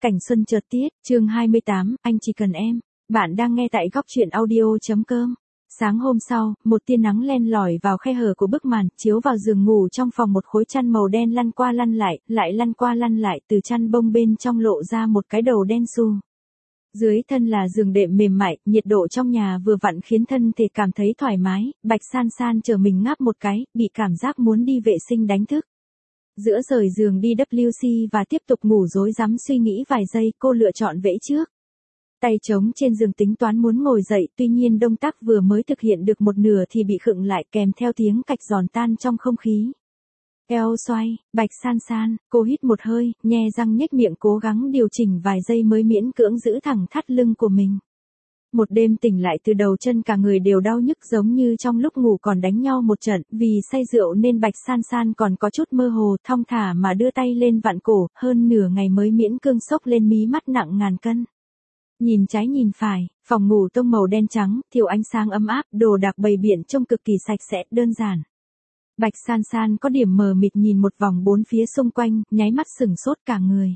Cảnh xuân chợt tiết, chương 28, anh chỉ cần em. Bạn đang nghe tại góc truyện audio.com. Sáng hôm sau, một tia nắng len lỏi vào khe hở của bức màn, chiếu vào giường ngủ trong phòng một khối chăn màu đen lăn qua lăn lại lăn qua lăn lại, từ chăn bông bên trong lộ ra một cái đầu đen xù. Dưới thân là giường đệm mềm mại, nhiệt độ trong nhà vừa vặn khiến thân thể cảm thấy thoải mái. Bạch San San chờ mình ngáp một cái, bị cảm giác muốn đi vệ sinh đánh thức. Giữa rời giường đi WC và tiếp tục ngủ rối rắm suy nghĩ vài giây, cô lựa chọn vẽ trước. Tay trống trên giường tính toán muốn ngồi dậy, tuy nhiên động tác vừa mới thực hiện được một nửa thì bị khựng lại kèm theo tiếng cạch giòn tan trong không khí. Eo xoay, Bạch San San, cô hít một hơi, nhe răng nhếch miệng cố gắng điều chỉnh vài giây mới miễn cưỡng giữ thẳng thắt lưng của mình. Một đêm tỉnh lại từ đầu chân cả người đều đau nhức giống như trong lúc ngủ còn đánh nhau một trận, vì say rượu nên Bạch San San còn có chút mơ hồ, thong thả mà đưa tay lên vặn cổ, hơn nửa ngày mới miễn cưỡng xốc lên mí mắt nặng ngàn cân. Nhìn trái nhìn phải, phòng ngủ tông màu đen trắng, thiếu ánh sáng ấm áp, đồ đạc bày biện trông cực kỳ sạch sẽ, đơn giản. Bạch San San có điểm mờ mịt nhìn một vòng bốn phía xung quanh, nháy mắt sửng sốt cả người.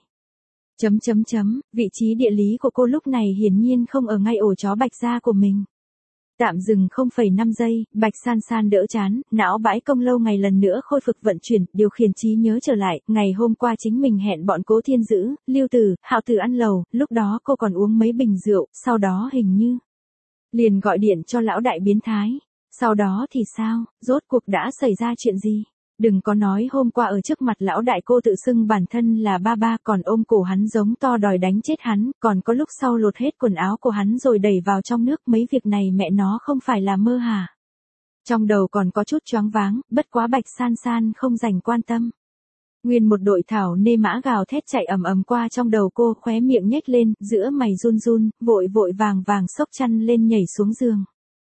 Vị trí địa lý của cô lúc này hiển nhiên không ở ngay ổ chó Bạch gia của mình. Tạm dừng 0,5 giây, Bạch San San đỡ chán, não bãi công lâu ngày lần nữa khôi phục vận chuyển, điều khiển trí nhớ trở lại, ngày hôm qua chính mình hẹn bọn Cố Thiên Dữ, Lưu Tử, Hạo Tử ăn lầu, lúc đó cô còn uống mấy bình rượu, sau đó hình như liền gọi điện cho lão đại biến thái. Sau đó thì sao, rốt cuộc đã xảy ra chuyện gì? Đừng có nói hôm qua ở trước mặt lão đại cô tự xưng bản thân là ba còn ôm cổ hắn giống to đòi đánh chết hắn, còn có lúc sau lột hết quần áo của hắn rồi đẩy vào trong nước, mấy việc này mẹ nó không phải là mơ hả? Trong đầu còn có chút choáng váng, bất quá Bạch San San không dành quan tâm. Nguyên một đội thảo nê mã gào thét chạy ầm ầm qua trong đầu cô, khóe miệng nhếch lên, giữa mày run run, vội vàng xốc chăn lên nhảy xuống giường.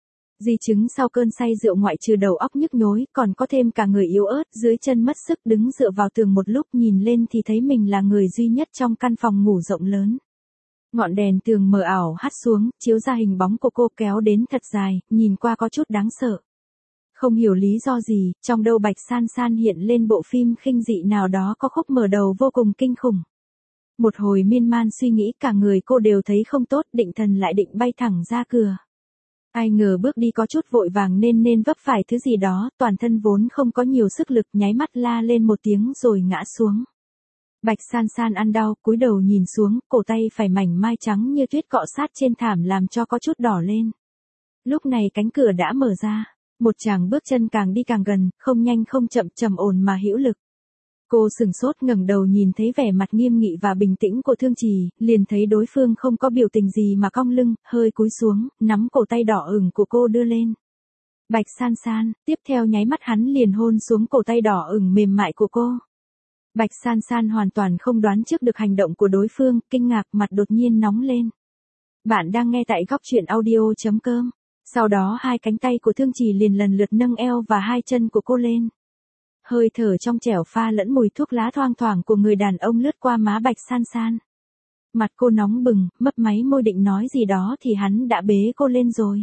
Di chứng sau cơn say rượu ngoại trừ đầu óc nhức nhối, còn có thêm cả người yếu ớt, dưới chân mất sức đứng dựa vào tường một lúc nhìn lên thì thấy mình là người duy nhất trong căn phòng ngủ rộng lớn. Ngọn đèn tường mờ ảo hắt xuống, chiếu ra hình bóng của cô kéo đến thật dài, nhìn qua có chút đáng sợ. Không hiểu lý do gì, trong đầu Bạch San San hiện lên bộ phim khinh dị nào đó có khúc mở đầu vô cùng kinh khủng. Một hồi miên man suy nghĩ cả người cô đều thấy không tốt, định thần lại định bay thẳng ra cửa. Ai ngờ bước đi có chút vội vàng nên vấp phải thứ gì đó, toàn thân vốn không có nhiều sức lực nháy mắt la lên một tiếng rồi ngã xuống. Bạch San San ăn đau, cúi đầu nhìn xuống, cổ tay phải mảnh mai trắng như tuyết cọ sát trên thảm làm cho có chút đỏ lên. Lúc này cánh cửa đã mở ra, một chàng bước chân càng đi càng gần, không nhanh không chậm, trầm ổn mà hữu lực. Cô sừng sốt ngẩng đầu nhìn thấy vẻ mặt nghiêm nghị và bình tĩnh của Thương Trì, liền thấy đối phương không có biểu tình gì mà cong lưng, hơi cúi xuống, nắm cổ tay đỏ ửng của cô đưa lên. Bạch San San, tiếp theo nháy mắt hắn liền hôn xuống cổ tay đỏ ửng mềm mại của cô. Bạch San San hoàn toàn không đoán trước được hành động của đối phương, kinh ngạc, mặt đột nhiên nóng lên. Bạn đang nghe tại góc truyện audio.com. Sau đó hai cánh tay của Thương Trì liền lần lượt nâng eo và hai chân của cô lên. Hơi thở trong trẻo pha lẫn mùi thuốc lá thoang thoảng của người đàn ông lướt qua má Bạch San San. Mặt cô nóng bừng, mấp máy môi định nói gì đó thì hắn đã bế cô lên rồi.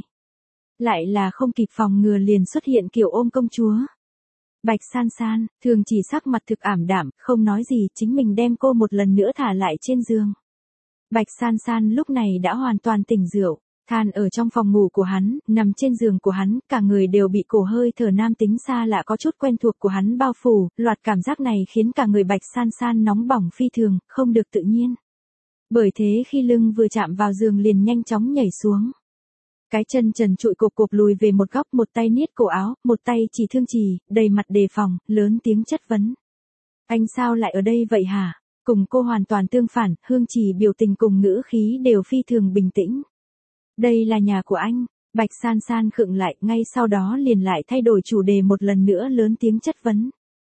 Lại là không kịp phòng ngừa liền xuất hiện kiểu ôm công chúa. Bạch San San, Thường chỉ sắc mặt thực ảm đạm, không nói gì, chính mình đem cô một lần nữa thả lại trên giường. Bạch San San lúc này đã hoàn toàn tỉnh rượu. Than ở trong phòng ngủ của hắn, nằm trên giường của hắn, cả người đều bị cổ hơi thở nam tính xa lạ có chút quen thuộc của hắn bao phủ, loạt cảm giác này khiến cả người Bạch San San nóng bỏng phi thường, không được tự nhiên. Bởi thế khi lưng vừa chạm vào giường liền nhanh chóng nhảy xuống. Cái chân trần trụi cộp lùi về một góc, một tay niết cổ áo, một tay chỉ Thương Trì, đầy mặt đề phòng, lớn tiếng chất vấn. Anh sao lại ở đây vậy hả? Cùng cô hoàn toàn tương phản, Hương Trì biểu tình cùng ngữ khí đều phi thường bình tĩnh. Đây là nhà của anh. Bạch San San khựng lại, ngay sau đó liền lại thay đổi chủ đề một lần nữa lớn tiếng chất vấn.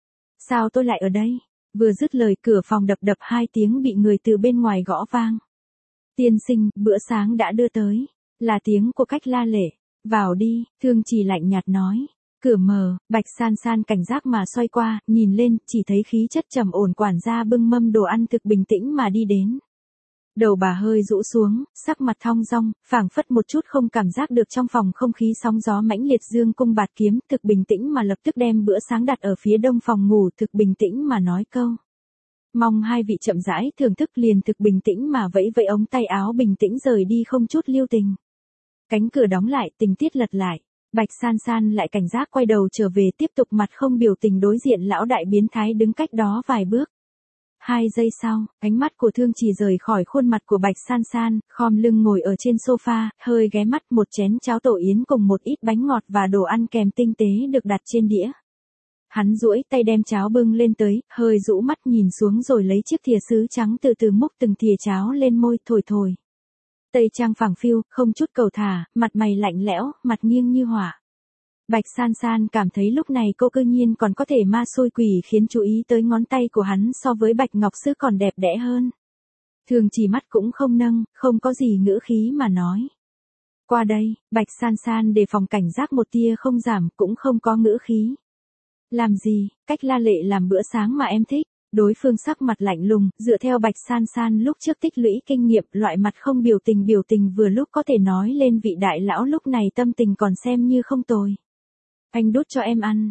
Sao tôi lại ở đây? Vừa dứt lời cửa phòng đập hai tiếng bị người từ bên ngoài gõ vang. Tiên sinh, bữa sáng đã đưa tới. Là tiếng của Cách La Lệ. Vào đi, Thương Trì lạnh nhạt nói. Cửa mở, Bạch San San cảnh giác mà xoay qua, nhìn lên, chỉ thấy khí chất trầm ổn quản gia bưng mâm đồ ăn thực bình tĩnh mà đi đến. Đầu bà hơi rũ xuống, sắc mặt thong dong, phảng phất một chút không cảm giác được trong phòng không khí sóng gió mãnh liệt, dương cung bạt kiếm, thực bình tĩnh mà lập tức đem bữa sáng đặt ở phía đông phòng ngủ, thực bình tĩnh mà nói câu. Mong hai vị chậm rãi thưởng thức, liền thực bình tĩnh mà vẫy vẫy ống tay áo bình tĩnh rời đi không chút lưu tình. Cánh cửa đóng lại, tình tiết lật lại. Bạch San San lại cảnh giác quay đầu trở về, tiếp tục mặt không biểu tình đối diện lão đại biến thái đứng cách đó vài bước. 2 giây sau, ánh mắt của Thương Trì rời khỏi khuôn mặt của Bạch San San, khom lưng ngồi ở trên sofa, hơi ghé mắt, một chén cháo tổ yến cùng một ít bánh ngọt và đồ ăn kèm tinh tế được đặt trên đĩa. Hắn duỗi tay đem cháo bưng lên tới, hơi rũ mắt nhìn xuống rồi lấy chiếc thìa sứ trắng từ từ múc từng thìa cháo lên môi, thổi thổi. Tây trang phẳng phiu, không chút cầu thả, mặt mày lạnh lẽo, mặt nghiêng như hỏa. Bạch San San cảm thấy lúc này cô cư nhiên còn có thể ma xôi quỷ khiến chú ý tới ngón tay của hắn so với bạch ngọc sứ còn đẹp đẽ hơn. Thường chỉ mắt cũng không nâng, không có gì ngữ khí mà nói. Qua đây, Bạch San San đề phòng cảnh giác một tia không giảm, cũng không có ngữ khí. Làm gì, cách La Lệ làm bữa sáng mà em thích. Đối phương sắc mặt lạnh lùng, dựa theo Bạch San San lúc trước tích lũy kinh nghiệm, loại mặt không biểu tình vừa lúc có thể nói lên vị đại lão lúc này tâm tình còn xem như không tồi. Anh đút cho em ăn.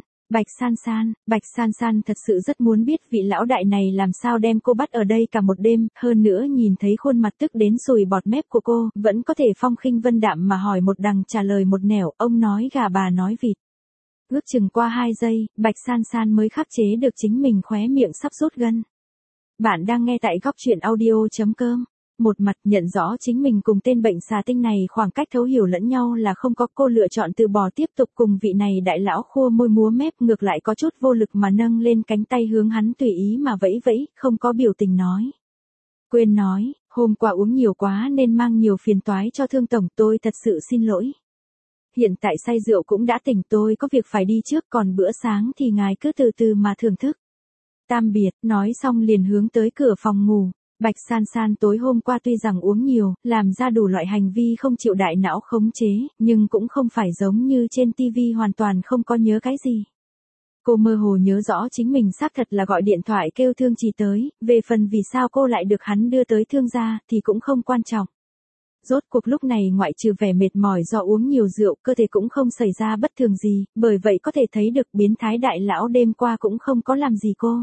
Bạch San San thật sự rất muốn biết vị lão đại này làm sao đem cô bắt ở đây cả một đêm, hơn nữa nhìn thấy khuôn mặt tức đến sùi bọt mép của cô, vẫn có thể phong khinh vân đạm mà hỏi một đằng trả lời một nẻo, ông nói gà bà nói vịt. Ước chừng qua 2 giây, Bạch San San mới khắc chế được chính mình, khóe miệng sắp rút gân. Bạn đang nghe tại góc truyện audio.com. Một mặt nhận rõ chính mình cùng tên bệnh xà tinh này khoảng cách thấu hiểu lẫn nhau là không có, cô lựa chọn từ bỏ tiếp tục cùng vị này đại lão khua môi múa mép, ngược lại có chút vô lực mà nâng lên cánh tay hướng hắn tùy ý mà vẫy vẫy, không có biểu tình nói. Quên nói, hôm qua uống nhiều quá nên mang nhiều phiền toái cho Thương tổng, tôi thật sự xin lỗi. Hiện tại say rượu cũng đã tỉnh, tôi có việc phải đi trước, còn bữa sáng thì ngài cứ từ từ mà thưởng thức. Tam biệt, nói xong liền hướng tới cửa phòng ngủ. Bạch San San tối hôm qua tuy rằng uống nhiều, làm ra đủ loại hành vi không chịu đại não khống chế, nhưng cũng không phải giống như trên TV hoàn toàn không có nhớ cái gì. Cô mơ hồ nhớ rõ chính mình xác thật là gọi điện thoại kêu Thương Trì tới, về phần vì sao cô lại được hắn đưa tới Thương gia thì cũng không quan trọng. Rốt cuộc lúc này ngoại trừ vẻ mệt mỏi do uống nhiều rượu, cơ thể cũng không xảy ra bất thường gì, bởi vậy có thể thấy được biến thái đại lão đêm qua cũng không có làm gì cô.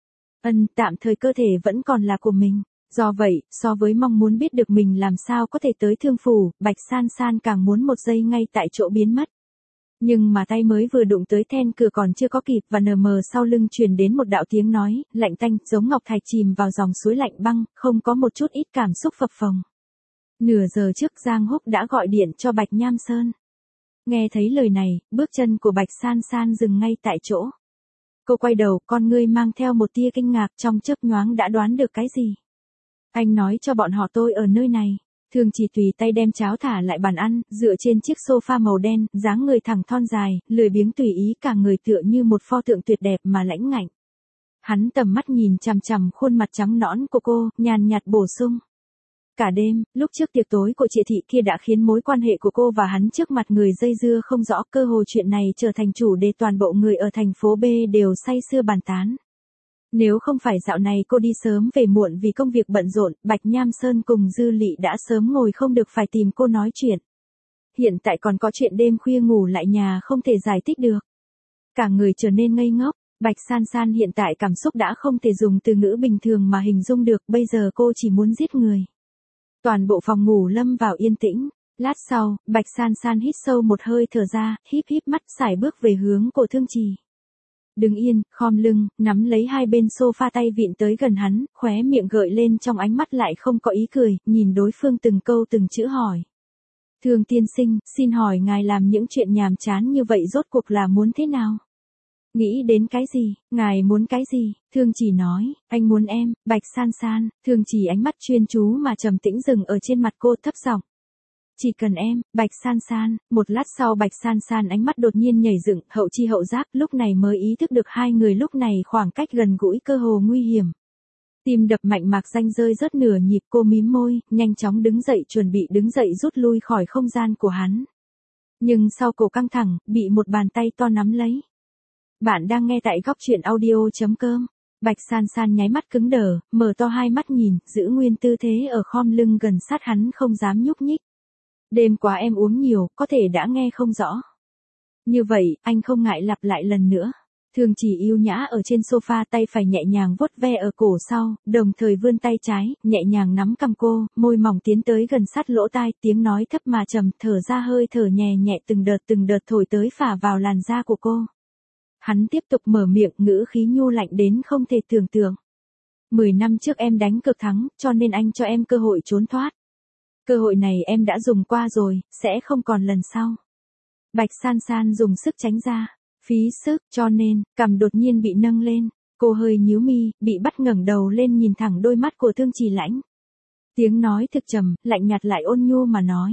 Tạm thời cơ thể vẫn còn là của mình. Do vậy, so với mong muốn biết được mình làm sao có thể tới Thương phủ, Bạch San San càng muốn một giây ngay tại chỗ biến mất. Nhưng mà tay mới vừa đụng tới then cửa còn chưa có kịp, và mờ sau lưng truyền đến một đạo tiếng nói, lạnh tanh, giống ngọc thạch chìm vào dòng suối lạnh băng, không có một chút ít cảm xúc phập phồng. Nửa giờ trước Giang Húc đã gọi điện cho Bạch Nham Sơn. Nghe thấy lời này, bước chân của Bạch San San dừng ngay tại chỗ. Cô quay đầu, con ngươi mang theo một tia kinh ngạc, trong chớp nhoáng đã đoán được cái gì. Anh nói cho bọn họ tôi ở nơi này. Thường chỉ tùy tay đem cháo thả lại bàn ăn, dựa trên chiếc sofa màu đen, dáng người thẳng thon dài, lười biếng tùy ý, cả người tựa như một pho tượng tuyệt đẹp mà lãnh ngạnh. Hắn tầm mắt nhìn chằm chằm khuôn mặt trắng nõn của cô, nhàn nhạt bổ sung. Cả đêm, lúc trước tiệc tối của chị Thị kia đã khiến mối quan hệ của cô và hắn trước mặt người dây dưa không rõ, cơ hồ chuyện này trở thành chủ đề toàn bộ người ở thành phố B đều say sưa bàn tán. Nếu không phải dạo này cô đi sớm về muộn vì công việc bận rộn, Bạch Nham Sơn cùng Dư Lị đã sớm ngồi không được phải tìm cô nói chuyện. Hiện tại còn có chuyện đêm khuya ngủ lại nhà không thể giải thích được. Cả người trở nên ngây ngốc, Bạch San San hiện tại cảm xúc đã không thể dùng từ ngữ bình thường mà hình dung được, bây giờ cô chỉ muốn giết người. Toàn bộ phòng ngủ lâm vào yên tĩnh. Lát sau, Bạch San San hít sâu một hơi thở ra, híp mắt sải bước về hướng của Thương Trì. Đứng yên, khom lưng, nắm lấy hai bên sofa, tay vịn tới gần hắn, khóe miệng gợi lên, trong ánh mắt lại không có ý cười, nhìn đối phương từng câu từng chữ hỏi. Thương tiên sinh, xin hỏi ngài làm những chuyện nhàm chán như vậy rốt cuộc là muốn thế nào? Nghĩ đến cái gì, ngài muốn cái gì? Thương Trì nói, anh muốn em. Bạch San San. Thương Trì ánh mắt chuyên chú mà trầm tĩnh dừng ở trên mặt cô, thấp giọng. Chỉ cần em. Bạch San San. Một lát sau Bạch San San ánh mắt đột nhiên nhảy dựng, hậu chi hậu giác, lúc này mới ý thức được hai người lúc này khoảng cách gần gũi cơ hồ nguy hiểm. Tim đập mạnh mạc danh rơi rớt nửa nhịp, cô mím môi, nhanh chóng đứng dậy, chuẩn bị đứng dậy rút lui khỏi không gian của hắn. Nhưng sau cổ căng thẳng, bị một bàn tay to nắm lấy. Bạn đang nghe tại góc truyện audio.com. Bạch San San nháy mắt cứng đờ, mở to hai mắt nhìn, giữ nguyên tư thế ở khom lưng gần sát hắn, không dám nhúc nhích. Đêm qua em uống nhiều, có thể đã nghe không rõ. Như vậy, anh không ngại lặp lại lần nữa. Thường Chỉ yêu nhã ở trên sofa, tay phải nhẹ nhàng vuốt ve ở cổ sau, đồng thời vươn tay trái, nhẹ nhàng nắm cằm cô, môi mỏng tiến tới gần sát lỗ tai, tiếng nói thấp mà trầm, thở ra hơi thở nhẹ nhẹ từng đợt thổi tới phả vào làn da của cô. Hắn tiếp tục mở miệng, ngữ khí nhu lạnh đến không thể tưởng tượng. 10 năm trước em đánh cược thắng, cho nên anh cho em cơ hội trốn thoát. Cơ hội này em đã dùng qua rồi, sẽ không còn lần sau. Bạch San San dùng sức tránh ra, phí sức, cho nên, cằm đột nhiên bị nâng lên. Cô hơi nhíu mi, bị bắt ngẩng đầu lên nhìn thẳng đôi mắt của Thương Chỉ Lãnh. Tiếng nói thực trầm, lạnh nhạt lại ôn nhu mà nói.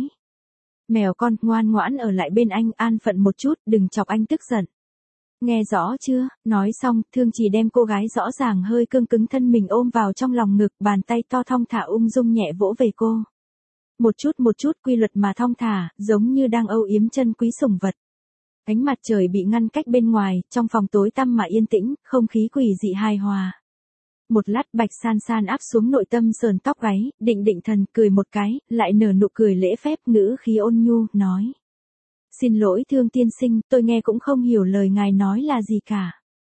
Mèo con, ngoan ngoãn ở lại bên anh, an phận một chút, đừng chọc anh tức giận. Nghe rõ chưa? Nói xong, Thương Chỉ đem cô gái rõ ràng hơi cương cứng thân mình ôm vào trong lòng ngực, bàn tay to thong thả ung dung nhẹ vỗ về cô. Một chút quy luật mà thong thả, giống như đang âu yếm chân quý sủng vật. Ánh mặt trời bị ngăn cách bên ngoài, trong phòng tối tăm mà yên tĩnh, không khí quỷ dị hài hòa. Một lát Bạch San San áp xuống nội tâm sờn tóc gáy, định thần cười một cái, lại nở nụ cười lễ phép, ngữ khí ôn nhu, nói. Xin lỗi Thương tiên sinh, tôi nghe cũng không hiểu lời ngài nói là gì cả.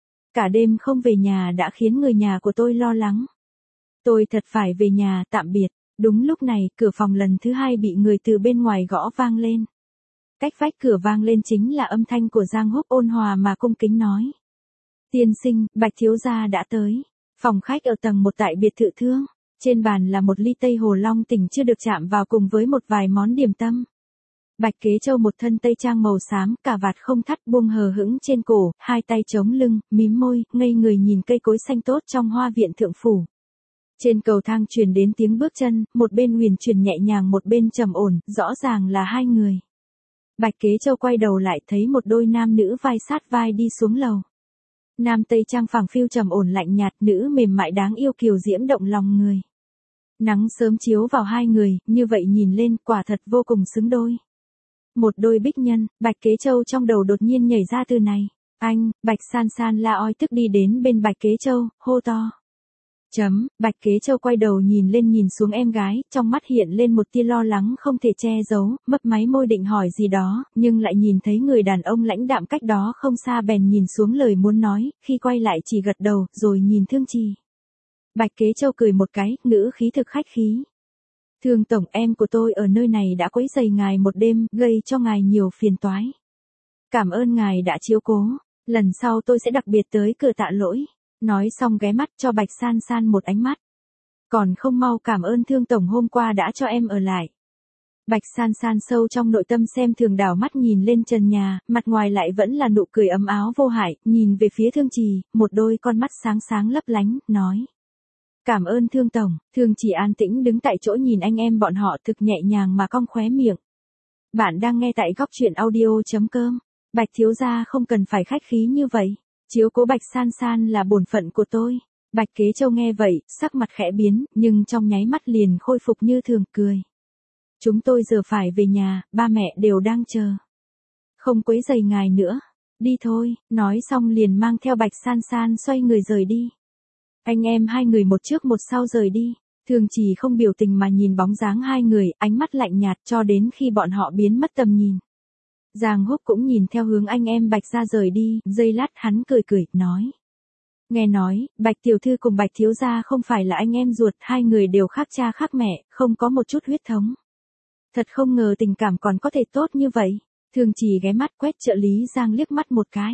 Cả đêm không về nhà đã khiến người nhà của tôi lo lắng. Tôi thật phải về nhà, tạm biệt. Đúng lúc này, cửa phòng lần thứ 2 bị người từ bên ngoài gõ vang lên. Cách vách cửa vang lên chính là âm thanh của Giang Húc ôn hòa mà cung kính nói. Tiên sinh, Bạch thiếu gia đã tới. Phòng khách ở tầng 1 tại biệt thự Thương. Trên bàn là một ly Tây Hồ Long tỉnh chưa được chạm vào cùng với một vài món điểm tâm. Bạch Kế Châu một thân tây trang màu xám, cà vạt không thắt buông hờ hững trên cổ, hai tay chống lưng, mím môi, ngây người nhìn cây cối xanh tốt trong hoa viện thượng phủ. Trên cầu thang truyền đến tiếng bước chân, một bên huyền chuyển nhẹ nhàng một bên trầm ổn, rõ ràng là hai người. Bạch Kế Châu quay đầu lại thấy một đôi nam nữ vai sát vai đi xuống lầu. Nam tây trang phẳng phiu trầm ổn lạnh nhạt, nữ mềm mại đáng yêu kiều diễm động lòng người. Nắng sớm chiếu vào hai người, như vậy nhìn lên quả thật vô cùng xứng đôi. Một đôi bích nhân, Bạch Kế Châu trong đầu đột nhiên nhảy ra từ này. Anh, Bạch San San la oi tức đi đến bên Bạch Kế Châu, hô to. Bạch Kế Châu quay đầu nhìn xuống em gái, trong mắt hiện lên một tia lo lắng không thể che giấu, mấp máy môi định hỏi gì đó, nhưng lại nhìn thấy người đàn ông lãnh đạm cách đó không xa bèn nhìn xuống lời muốn nói, khi quay lại chỉ gật đầu, rồi nhìn Thương Trì. Bạch Kế Châu cười một cái, ngữ khí thực khách khí. Thương tổng, em của tôi ở nơi này đã quấy rầy ngài một đêm, gây cho ngài nhiều phiền toái. Cảm ơn ngài đã chiếu cố, lần sau tôi sẽ đặc biệt tới cửa tạ lỗi. Nói xong ghé mắt cho Bạch San San một ánh mắt. Còn không mau cảm ơn Thương tổng hôm qua đã cho em ở lại. Bạch San San sâu trong nội tâm xem thường đảo mắt nhìn lên trần nhà, mặt ngoài lại vẫn là nụ cười ấm áo vô hại, nhìn về phía Thương Trì, một đôi con mắt sáng sáng lấp lánh, nói. Cảm ơn Thương tổng. Thương Trì an tĩnh đứng tại chỗ nhìn anh em bọn họ thực nhẹ nhàng mà cong khóe miệng. Bạn đang nghe tại góc truyện audio.com. Bạch thiếu gia không cần phải khách khí như vậy. Chiếu cố Bạch San San là bổn phận của tôi. Bạch Kế Châu nghe vậy, sắc mặt khẽ biến, nhưng trong nháy mắt liền khôi phục như thường cười. Chúng tôi giờ phải về nhà, ba mẹ đều đang chờ. Không quấy rầy ngài nữa. Đi thôi, nói xong liền mang theo Bạch San San xoay người rời đi. Anh em hai người một trước một sau rời đi. Thường Chỉ không biểu tình mà nhìn bóng dáng hai người, ánh mắt lạnh nhạt cho đến khi bọn họ biến mất tầm nhìn. Giang Húc cũng nhìn theo hướng anh em Bạch ra rời đi, giây lát hắn cười, nói. Nghe nói, Bạch tiểu thư cùng Bạch thiếu gia không phải là anh em ruột, hai người đều khác cha khác mẹ, không có một chút huyết thống. Thật không ngờ tình cảm còn có thể tốt như vậy. Thường Chỉ ghé mắt quét trợ lý Giang liếc mắt một cái.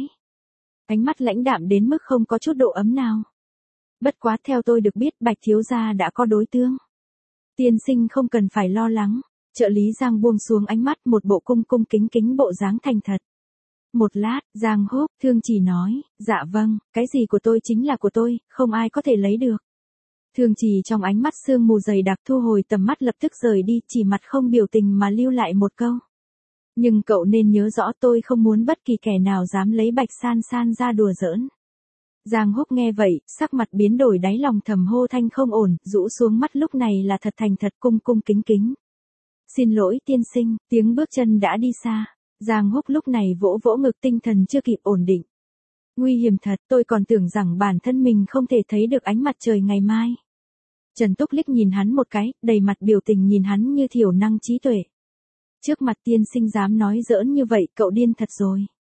Ánh mắt lãnh đạm đến mức không có chút độ ấm nào. Bất quá theo tôi được biết Bạch thiếu gia đã có đối tượng. Tiên sinh không cần phải lo lắng. Trợ lý Giang buông xuống ánh mắt, một bộ cung kính bộ dáng thành thật. Một lát, Giang Húc, Thương Chỉ nói, dạ vâng, cái gì của tôi chính là của tôi, không ai có thể lấy được. Thương Chỉ trong ánh mắt sương mù dày đặc thu hồi tầm mắt lập tức rời đi, chỉ mặt không biểu tình mà lưu lại một câu. Nhưng cậu nên nhớ rõ tôi không muốn bất kỳ kẻ nào dám lấy Bạch San San ra đùa giỡn. Giang Húc nghe vậy, sắc mặt biến đổi đáy lòng thầm hô thanh không ổn, rũ xuống mắt lúc này là thật thành thật cung kính. Xin lỗi tiên sinh, tiếng bước chân đã đi xa. Giang Húc lúc này vỗ ngực tinh thần chưa kịp ổn định. Nguy hiểm thật, tôi còn tưởng rằng bản thân mình không thể thấy được ánh mặt trời ngày mai. Trần Túc liếc nhìn hắn một cái, đầy mặt biểu tình nhìn hắn như thiểu năng trí tuệ. Trước mặt tiên sinh dám nói giỡn như vậy, cậu điên thật rồi.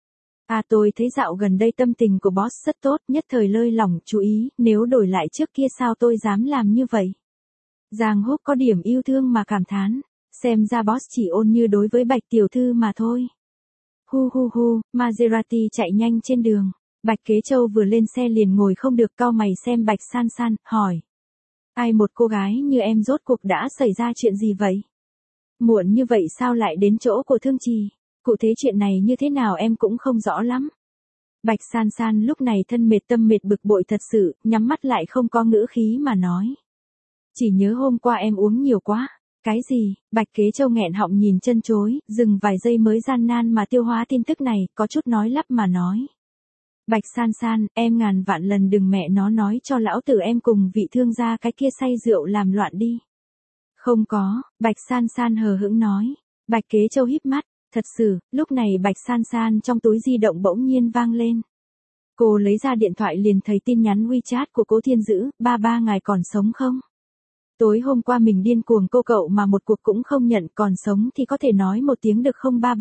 Tôi thấy dạo gần đây tâm tình của boss rất tốt, nhất thời lơi lỏng chú ý, nếu đổi lại trước kia sao tôi dám làm như vậy. Giang Húc có điểm yêu thương mà cảm thán, xem ra boss chỉ ôn như đối với Bạch tiểu thư mà thôi. Hu hu hu, Maserati chạy nhanh trên đường, Bạch Kế Châu vừa lên xe liền ngồi không được, cau mày xem Bạch San San, hỏi. Ai một cô gái như em rốt cuộc đã xảy ra chuyện gì vậy? Muộn như vậy sao lại đến chỗ của Thương Trì? Cụ thể chuyện này như thế nào em cũng không rõ lắm. Bạch San San lúc này thân mệt tâm mệt bực bội thật sự, nhắm mắt lại không có ngữ khí mà nói. Chỉ nhớ hôm qua em uống nhiều quá. Cái gì? Bạch Kế Châu nghẹn họng nhìn chân chối, dừng vài giây mới gian nan mà tiêu hóa tin tức này, có chút nói lắp mà nói. Bạch San San, em ngàn vạn lần đừng mẹ nó nói cho lão tử em cùng vị thương gia cái kia say rượu làm loạn đi. Không có, Bạch San San hờ hững nói. Bạch Kế Châu híp mắt, thật sự, lúc này Bạch San San trong túi di động bỗng nhiên vang lên. Cô lấy ra điện thoại liền thấy tin nhắn WeChat của Cố Thiên Dữ, ba ngài còn sống không? Tối hôm qua mình điên cuồng cô cậu mà một cuộc cũng không nhận, còn sống thì có thể nói một tiếng được không ba?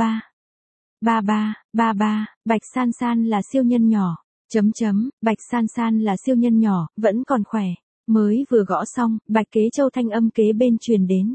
Bạch San San là siêu nhân nhỏ. Bạch San San là siêu nhân nhỏ, vẫn còn khỏe. Mới vừa gõ xong, Bạch Kế Châu thanh âm kế bên truyền đến.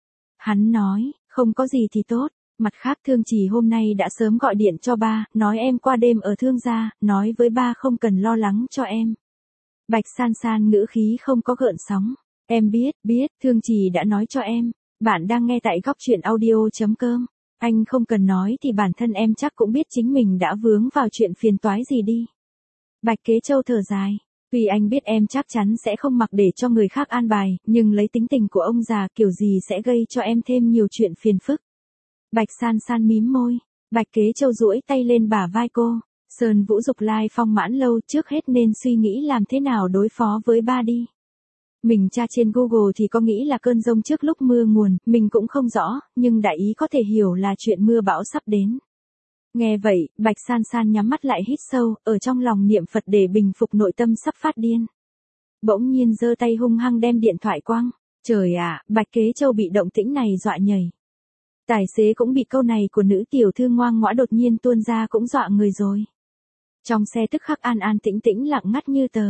Hắn nói, không có gì thì tốt. Mặt khác Thương Trì hôm nay đã sớm gọi điện cho ba, nói em qua đêm ở Thương gia, nói với ba không cần lo lắng cho em. Bạch San San ngữ khí không có gợn sóng. Em biết, Thương Trì đã nói cho em. Bạn đang nghe tại góc truyện audio.com. Anh không cần nói thì bản thân em chắc cũng biết chính mình đã vướng vào chuyện phiền toái gì đi. Bạch Kế Châu thở dài. Tuy anh biết em chắc chắn sẽ không mặc để cho người khác an bài, nhưng lấy tính tình của ông già kiểu gì sẽ gây cho em thêm nhiều chuyện phiền phức. Bạch San San mím môi. Bạch Kế Châu duỗi tay lên bả vai cô. Sơn Vũ Dục Lai Phong mãn lâu, trước hết nên suy nghĩ làm thế nào đối phó với ba đi. Mình tra trên Google thì có nghĩ là cơn giông trước lúc mưa nguồn, mình cũng không rõ, nhưng đại ý có thể hiểu là chuyện mưa bão sắp đến. Nghe vậy, Bạch San San nhắm mắt lại hít sâu, ở trong lòng niệm Phật để bình phục nội tâm sắp phát điên. Bỗng nhiên giơ tay hung hăng đem điện thoại quăng. Trời ạ, Bạch Kế Châu bị động tĩnh này dọa nhảy. Tài xế cũng bị câu này của nữ tiểu thư ngoan ngoã đột nhiên tuôn ra cũng dọa người rồi. Trong xe tức khắc an an tĩnh tĩnh lặng ngắt như tờ.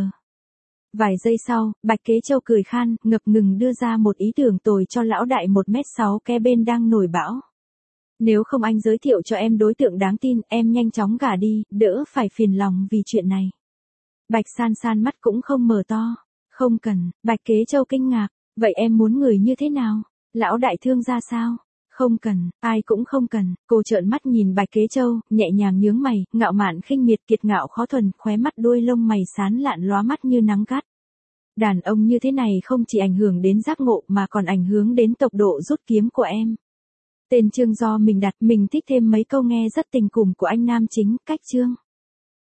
Vài giây sau, Bạch Kế Châu cười khan, ngập ngừng đưa ra một ý tưởng tồi cho lão đại 1m6 kế bên đang nổi bão. Nếu không anh giới thiệu cho em đối tượng đáng tin, em nhanh chóng gả đi, đỡ phải phiền lòng vì chuyện này. Bạch San San mắt cũng không mở to. Không cần, Bạch Kế Châu kinh ngạc, vậy em muốn người như thế nào? Lão đại thương ra sao? Không cần, ai cũng không cần. Cô trợn mắt nhìn Bạch Kế Châu, nhẹ nhàng nhướng mày, ngạo mạn khinh miệt kiệt ngạo khó thuần, khóe mắt đuôi lông mày sán lạn lóa mắt như nắng gắt. Đàn ông như thế này không chỉ ảnh hưởng đến giác ngộ mà còn ảnh hưởng đến tốc độ rút kiếm của em. Tên chương do mình đặt, mình thích thêm mấy câu nghe rất tình cùm của anh nam chính, cách chương.